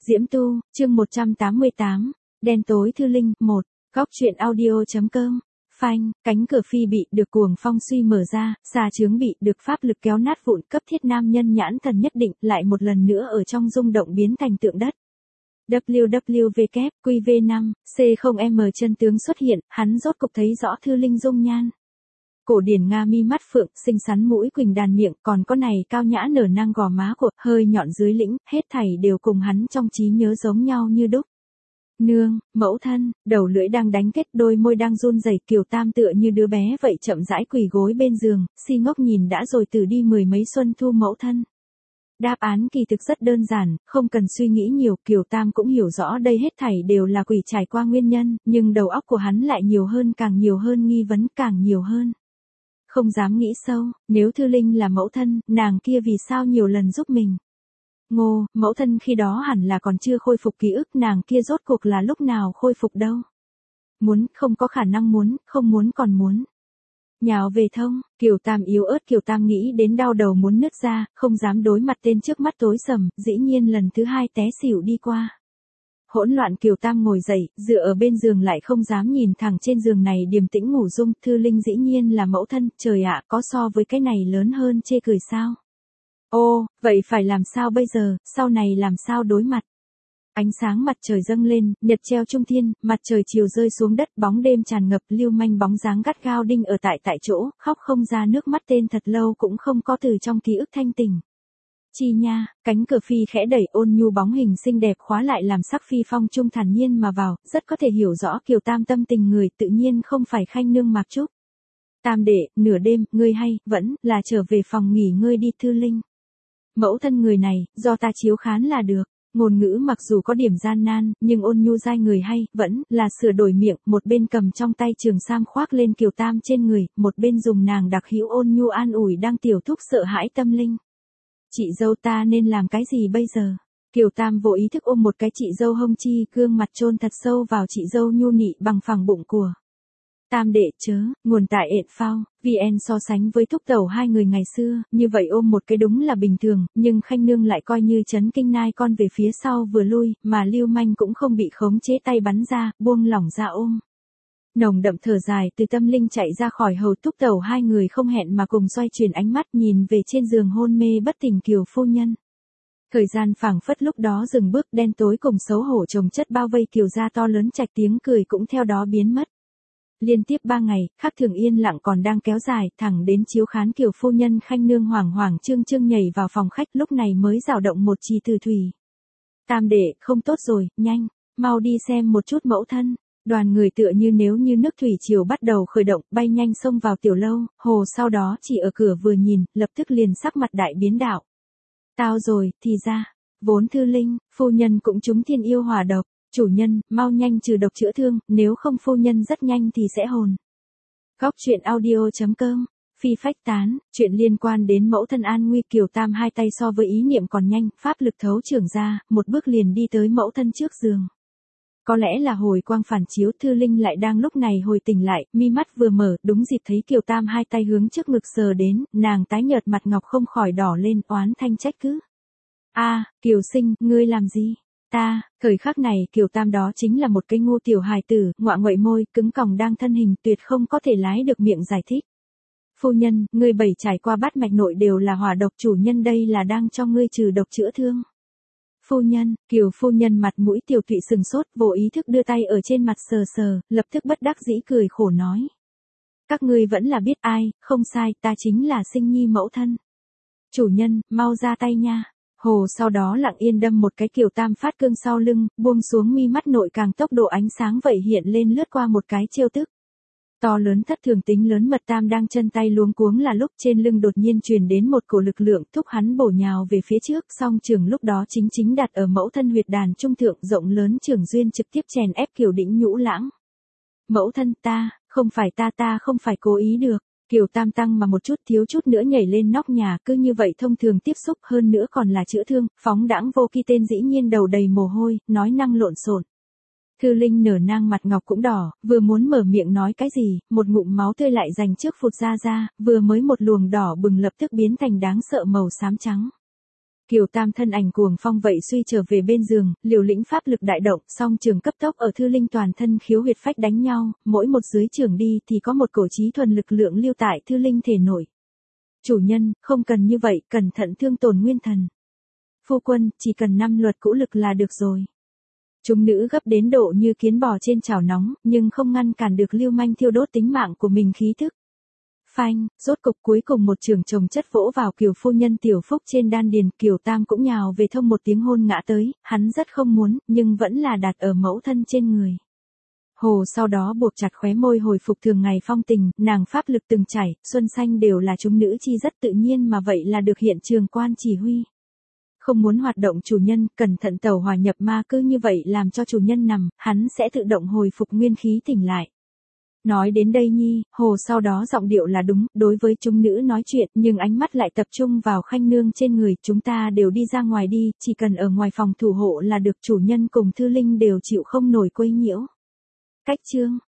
Diễm Tu, chương 188, đen tối Thư Linh, 1, góc truyện audio.com, phanh, cánh cửa phi bị được cuồng phong suy mở ra, xà chướng bị được pháp lực kéo nát vụn, cấp thiết nam nhân nhãn thần nhất định lại một lần nữa ở trong rung động biến thành tượng đất. WWW-QV5, C0M chân tướng xuất hiện, hắn rốt cục thấy rõ Thư Linh dung nhan. Cổ điển Nga mi mắt phượng, xinh xắn mũi quỳnh đàn miệng, còn có này cao nhã nở nang gò má của, hơi nhọn dưới lĩnh, hết thảy đều cùng hắn trong trí nhớ giống nhau như đúc. Nương, mẫu thân, đầu lưỡi đang đánh kết, đôi môi đang run rẩy, Kiều Tam tựa như đứa bé vậy chậm rãi quỳ gối bên giường, si ngốc nhìn đã rồi từ đi mười mấy xuân thu mẫu thân. Đáp án kỳ thực rất đơn giản, không cần suy nghĩ nhiều, Kiều Tam cũng hiểu rõ đây hết thảy đều là quỷ trải qua nguyên nhân, nhưng đầu óc của hắn lại nhiều hơn, càng nhiều hơn nghi vấn, càng nhiều hơn. Không dám nghĩ sâu, nếu Thư Linh là mẫu thân, nàng kia vì sao nhiều lần giúp mình? Ngô, mẫu thân khi đó hẳn là còn chưa khôi phục ký ức, nàng kia rốt cuộc là lúc nào khôi phục đâu? Muốn, không có khả năng muốn, không muốn còn muốn. Nhào về thông, Kiều Tam yếu ớt, Kiều Tam nghĩ đến đau đầu muốn nứt ra, không dám đối mặt tên trước mắt tối sầm, dĩ nhiên lần thứ hai té xỉu đi qua. Hỗn loạn, Kiều Tam ngồi dậy, dựa ở bên giường lại không dám nhìn thẳng trên giường này điềm tĩnh ngủ dung, Thư Linh dĩ nhiên là mẫu thân, trời ạ, có so với cái này lớn hơn chê cười sao? Ô, vậy phải làm sao bây giờ, sau này làm sao đối mặt? Ánh sáng mặt trời dâng lên, nhật treo trung thiên, mặt trời chiều rơi xuống đất, bóng đêm tràn ngập, lưu manh bóng dáng gắt gao đinh ở tại chỗ, khóc không ra nước mắt, tên thật lâu cũng không có từ trong ký ức thanh tỉnh. Chi nha, cánh cửa phi khẽ đẩy, ôn nhu bóng hình xinh đẹp khóa lại làm sắc phi phong trung thản nhiên mà vào, rất có thể hiểu rõ Kiều Tam tâm tình người, tự nhiên không phải khanh nương Mạc Trúc. Tam đệ, nửa đêm, ngươi hay, vẫn, là trở về phòng nghỉ ngơi đi Thư Linh. Mẫu thân người này, do ta chiếu khán là được. Ngôn ngữ mặc dù có điểm gian nan, nhưng ôn nhu dai người hay, vẫn, là sửa đổi miệng, một bên cầm trong tay trường sam khoác lên Kiều Tam trên người, một bên dùng nàng đặc hữu ôn nhu an ủi đang tiểu thúc sợ hãi tâm linh. Chị dâu ta nên làm cái gì bây giờ? Kiều Tam vô ý thức ôm một cái chị dâu hông chi, gương mặt chôn thật sâu vào chị dâu nhu nị bằng phẳng bụng của. Tam đệ chớ, nguồn tại ện phao, VN so sánh với thúc tẩu hai người ngày xưa, như vậy ôm một cái đúng là bình thường, nhưng khanh nương lại coi như chấn kinh nai con về phía sau vừa lui, mà lưu manh cũng không bị khống chế tay bắn ra, buông lỏng ra ôm. Nồng đậm thở dài từ tâm linh chạy ra khỏi hầu, thúc tẩu hai người không hẹn mà cùng xoay chuyển ánh mắt nhìn về trên giường hôn mê bất tỉnh Kiều phu nhân. Thời gian phảng phất lúc đó dừng bước, đen tối cùng xấu hổ chồng chất bao vây Kiều gia to lớn, trạch tiếng cười cũng theo đó biến mất. Liên tiếp 3 ngày, khác thường yên lặng còn đang kéo dài, thẳng đến chiếu khán Kiều phu nhân khanh nương hoảng hoảng trương trương nhảy vào phòng khách, lúc này mới dao động một trì từ thủy. Tam đệ, không tốt rồi, nhanh, mau đi xem một chút mẫu thân. Đoàn người tựa như nếu như nước thủy triều bắt đầu khởi động, bay nhanh xông vào tiểu lâu, hồ sau đó chỉ ở cửa vừa nhìn, lập tức liền sắc mặt đại biến đạo. Tao rồi, thì ra, vốn Thư Linh, phu nhân cũng trúng thiên yêu hỏa độc. Chủ nhân, mau nhanh trừ độc chữa thương, nếu không phu nhân rất nhanh thì sẽ hồn. Góc truyện audio.com, phi phách tán, chuyện liên quan đến mẫu thân an nguy. Kiều Tam hai tay so với ý niệm còn nhanh, pháp lực thấu trưởng ra, một bước liền đi tới mẫu thân trước giường. Có lẽ là hồi quang phản chiếu, Thư Linh lại đang lúc này hồi tỉnh lại, mi mắt vừa mở, đúng dịp thấy Kiều Tam hai tay hướng trước ngực sờ đến, nàng tái nhợt mặt ngọc không khỏi đỏ lên, oán thanh trách cứ. A, Kiều sinh, ngươi làm gì? Ta, thời khắc này Kiều Tam đó chính là một cái ngu tiểu hài tử, ngoạ nguậy môi, cứng còng đang thân hình, tuyệt không có thể lái được miệng giải thích. Phu nhân, ngươi bảy trải qua bát mạch nội đều là hỏa độc, chủ nhân đây là đang cho ngươi trừ độc chữa thương. Phu nhân, Kiều phu nhân mặt mũi tiểu tụy sừng sốt, vô ý thức đưa tay ở trên mặt sờ sờ, lập tức bất đắc dĩ cười khổ nói. Các ngươi vẫn là biết ai, không sai, ta chính là sinh nhi mẫu thân. Chủ nhân, mau ra tay nha. Hồ sau đó lặng yên đâm một cái, Kiều Tam phát cương sau lưng, buông xuống mi mắt nội càng tốc độ ánh sáng vậy hiện lên lướt qua một cái chiêu tức. To lớn thất thường tính lớn mật Tam đang chân tay luống cuống là lúc trên lưng đột nhiên truyền đến một cổ lực lượng thúc hắn bổ nhào về phía trước, song trường lúc đó chính đặt ở mẫu thân huyệt đàn trung thượng rộng lớn trường duyên trực tiếp chèn ép Kiều đĩnh nhũ lãng. Mẫu thân ta, không phải ta không phải cố ý được. Kiều Tam tăng mà một chút thiếu chút nữa nhảy lên nóc nhà, cứ như vậy thông thường tiếp xúc, hơn nữa còn là chữa thương, phóng đãng vô kỳ tên dĩ nhiên đầu đầy mồ hôi, nói năng lộn xộn. Thư Linh nở nang mặt ngọc cũng đỏ, vừa muốn mở miệng nói cái gì, một ngụm máu tươi lại dành trước phụt ra, vừa mới một luồng đỏ bừng lập tức biến thành đáng sợ màu xám trắng. Kiều Tam thân ảnh cuồng phong vậy suy trở về bên giường, liều lĩnh pháp lực đại động, song trường cấp tốc ở Thư Linh toàn thân khiếu huyệt phách đánh nhau, mỗi một dưới trường đi thì có một cổ trí thuần lực lượng lưu tại Thư Linh thể nổi. Chủ nhân, không cần như vậy, cẩn thận thương tổn nguyên thần. Phu quân, chỉ cần 5 luật cũ lực là được rồi. Chúng nữ gấp đến độ như kiến bò trên chảo nóng, nhưng không ngăn cản được lưu manh thiêu đốt tính mạng của mình khí thức. Phanh, rốt cục cuối cùng một trường chồng chất vỗ vào Kiều phu nhân tiểu phúc trên đan điền, Kiều Tam cũng nhào về thông một tiếng hôn ngã tới, hắn rất không muốn, nhưng vẫn là đặt ở mẫu thân trên người. Hồ sau đó buộc chặt khóe môi hồi phục thường ngày phong tình, nàng pháp lực từng chảy, xuân xanh đều là chúng nữ chi rất tự nhiên mà vậy là được hiện trường quan chỉ huy. Không muốn hoạt động chủ nhân, cẩn thận tẩu hòa nhập ma cứ như vậy làm cho chủ nhân nằm, hắn sẽ tự động hồi phục nguyên khí tỉnh lại. Nói đến đây Nhi, Hồ sau đó giọng điệu là đúng, đối với chúng nữ nói chuyện, nhưng ánh mắt lại tập trung vào Khanh Nương trên người, chúng ta đều đi ra ngoài đi, chỉ cần ở ngoài phòng thủ hộ là được, chủ nhân cùng Thư Linh đều chịu không nổi quấy nhiễu. Cách chương